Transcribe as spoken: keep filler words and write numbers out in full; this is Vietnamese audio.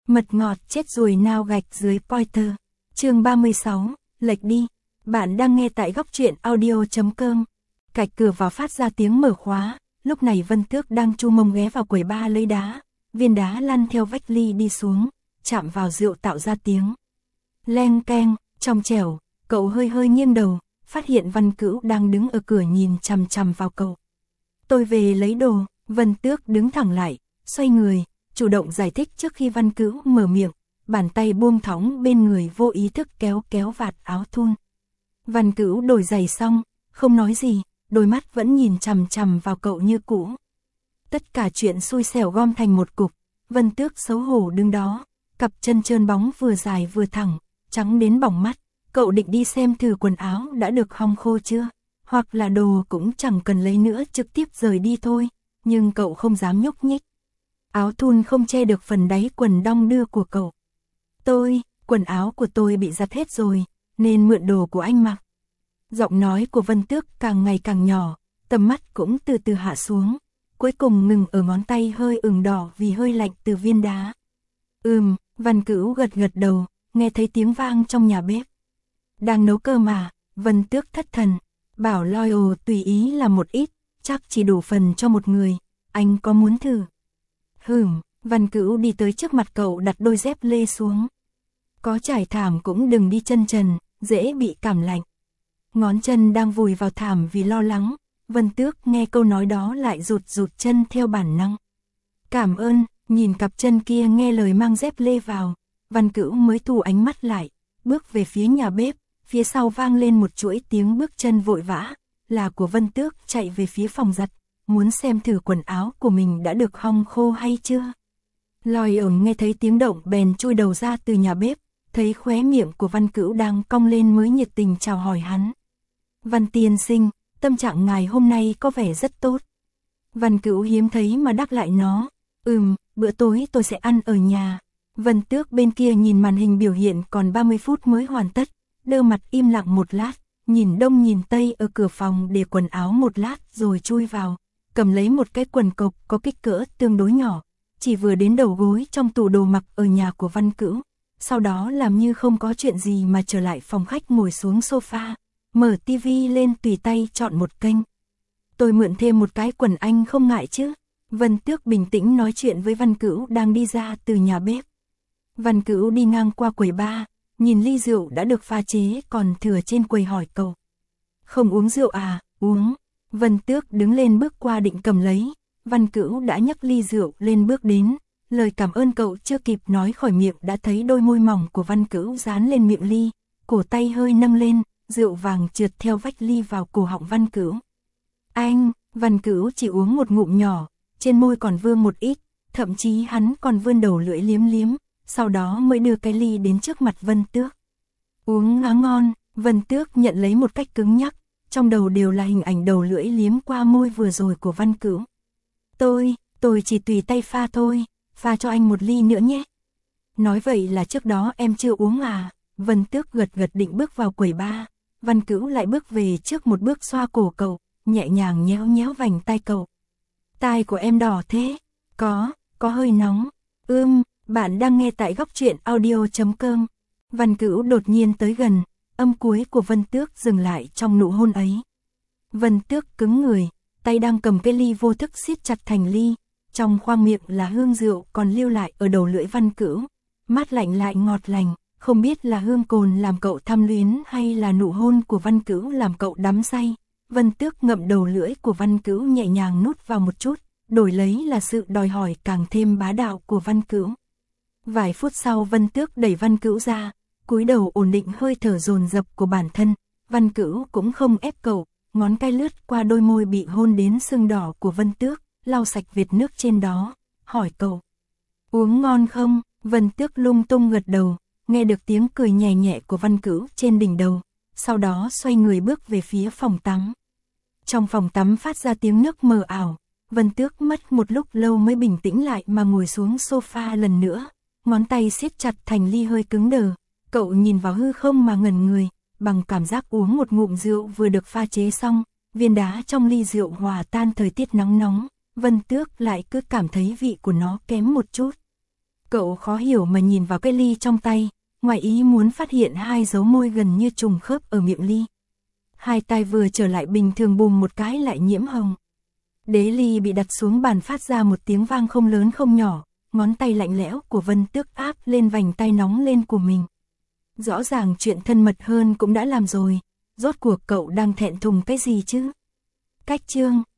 Mật ngọt chết ruồi nao gạch dưới Pointer. Chương ba mươi sáu, lệch đi. Bạn đang nghe tại góc truyện audio chấm com. Cạch cửa vào phát ra tiếng mở khóa, lúc này Vân Tước đang chu mông ghé vào quầy ba lấy đá, viên đá lăn theo vách ly đi xuống, chạm vào rượu tạo ra tiếng leng keng, trong trẻo. Cậu hơi hơi nghiêng đầu, phát hiện Văn Cữu đang đứng ở cửa nhìn chằm chằm vào cậu. Tôi về lấy đồ. Vân Tước đứng thẳng lại, xoay người, chủ động giải thích trước khi Văn Cữu mở miệng, bàn tay buông thõng bên người vô ý thức kéo kéo vạt áo thun. Văn Cữu đổi giày xong, không nói gì, đôi mắt vẫn nhìn chằm chằm vào cậu như cũ. Tất cả chuyện xui xẻo gom thành một cục, Vân Tước xấu hổ đứng đó, cặp chân trơn bóng vừa dài vừa thẳng, trắng đến bỏng mắt. Cậu định đi xem thử quần áo đã được hong khô chưa, hoặc là đồ cũng chẳng cần lấy nữa, trực tiếp rời đi thôi, nhưng cậu không dám nhúc nhích. Áo thun không che được phần đáy quần đong đưa của cậu. Tôi, quần áo của tôi bị giặt hết rồi, nên mượn đồ của anh mặc. Giọng nói của Vân Tước càng ngày càng nhỏ, tầm mắt cũng từ từ hạ xuống, cuối cùng ngừng ở ngón tay hơi ửng đỏ vì hơi lạnh từ viên đá. Ừm, Văn Cữu gật gật đầu, nghe thấy tiếng vang trong nhà bếp. Đang nấu cơm mà. Vân Tước thất thần, bảo Loyal tùy ý làm một ít, chắc chỉ đủ phần cho một người, anh có muốn thử? Hửm, Văn Cữu đi tới trước mặt cậu đặt đôi dép lê xuống. Có trải thảm cũng đừng đi chân trần, dễ bị cảm lạnh. Ngón chân đang vùi vào thảm vì lo lắng, Vân Tước nghe câu nói đó lại rụt rụt chân theo bản năng. Cảm ơn, nhìn cặp chân kia nghe lời mang dép lê vào, Văn Cữu mới thu ánh mắt lại, bước về phía nhà bếp. Phía sau vang lên một chuỗi tiếng bước chân vội vã, là của Vân Tước chạy về phía phòng giặt, muốn xem thử quần áo của mình đã được hong khô hay chưa. Loyal nghe thấy tiếng động bèn chui đầu ra từ nhà bếp, thấy khóe miệng của Văn Cữu đang cong lên mới nhiệt tình chào hỏi hắn. Văn tiên sinh, tâm trạng ngài hôm nay có vẻ rất tốt. Văn Cữu hiếm thấy mà đáp lại nó, ừm, bữa tối tôi sẽ ăn ở nhà. Vân Tước bên kia nhìn màn hình biểu hiện còn ba mươi phút mới hoàn tất. Đơ mặt im lặng một lát, nhìn đông nhìn tây ở cửa phòng để quần áo một lát rồi chui vào, cầm lấy một cái quần cộc có kích cỡ tương đối nhỏ, chỉ vừa đến đầu gối trong tủ đồ mặc ở nhà của Văn Cữu, sau đó làm như không có chuyện gì mà trở lại phòng khách ngồi xuống sofa, mở tivi lên tùy tay chọn một kênh. Tôi mượn thêm một cái quần anh không ngại chứ? Vân Tước bình tĩnh nói chuyện với Văn Cữu đang đi ra từ nhà bếp. Văn Cữu đi ngang qua quầy bar, nhìn ly rượu đã được pha chế còn thừa trên quầy hỏi cậu. Không uống rượu à? Uống. Vân Tước đứng lên bước qua định cầm lấy, Văn Cữu đã nhấc ly rượu lên bước đến, lời cảm ơn cậu chưa kịp nói khỏi miệng đã thấy đôi môi mỏng của Văn Cữu dán lên miệng ly, cổ tay hơi nâng lên, rượu vàng trượt theo vách ly vào cổ họng Văn Cữu. Anh, Văn Cữu chỉ uống một ngụm nhỏ, trên môi còn vương một ít, thậm chí hắn còn vươn đầu lưỡi liếm liếm. Sau đó mới đưa cái ly đến trước mặt Vân Tước. Uống ngá ngon, Vân Tước nhận lấy một cách cứng nhắc, trong đầu đều là hình ảnh đầu lưỡi liếm qua môi vừa rồi của Văn Cữu. Tôi, tôi chỉ tùy tay pha thôi, pha cho anh một ly nữa nhé. Nói vậy là trước đó em chưa uống à? Vân Tước gật gật định bước vào quầy bar, Văn Cữu lại bước về trước một bước xoa cổ cậu, nhẹ nhàng nhéo nhéo vành tai cậu. Tai của em đỏ thế, có, có hơi nóng, ưm. Bạn đang nghe tại góc truyện audio chấm com. Văn Cữu đột nhiên tới gần, âm cuối của Vân Tước dừng lại trong nụ hôn ấy. Vân Tước cứng người, tay đang cầm cái ly vô thức siết chặt thành ly, trong khoang miệng là hương rượu còn lưu lại ở đầu lưỡi Văn Cữu, mát lạnh lại ngọt lành, không biết là hương cồn làm cậu tham luyến hay là nụ hôn của Văn Cữu làm cậu đắm say. Vân Tước ngậm đầu lưỡi của Văn Cữu nhẹ nhàng nuốt vào một chút, đổi lấy là sự đòi hỏi càng thêm bá đạo của Văn Cữu. Vài phút sau Vân Tước đẩy Văn Cữu ra, cúi đầu ổn định hơi thở dồn dập của bản thân, Văn Cữu cũng không ép cậu, ngón tay lướt qua đôi môi bị hôn đến sưng đỏ của Vân Tước, lau sạch vệt nước trên đó, hỏi cậu. Uống ngon không? Vân Tước lung tung gật đầu, nghe được tiếng cười nhẹ nhẹ của Văn Cữu trên đỉnh đầu, sau đó xoay người bước về phía phòng tắm. Trong phòng tắm phát ra tiếng nước mờ ảo, Vân Tước mất một lúc lâu mới bình tĩnh lại mà ngồi xuống sofa lần nữa. Ngón tay siết chặt thành ly hơi cứng đờ, cậu nhìn vào hư không mà ngẩn người, bằng cảm giác uống một ngụm rượu vừa được pha chế xong, viên đá trong ly rượu hòa tan thời tiết nắng nóng, Vân Tước lại cứ cảm thấy vị của nó kém một chút. Cậu khó hiểu mà nhìn vào cái ly trong tay, ngoài ý muốn phát hiện hai dấu môi gần như trùng khớp ở miệng ly. Hai tay vừa trở lại bình thường bùm một cái lại nhiễm hồng. Đế ly bị đặt xuống bàn phát ra một tiếng vang không lớn không nhỏ, ngón tay lạnh lẽo của Vân Tước áp lên vành tay nóng lên của mình. Rõ ràng chuyện thân mật hơn cũng đã làm rồi, rốt cuộc cậu đang thẹn thùng cái gì chứ? Cách chương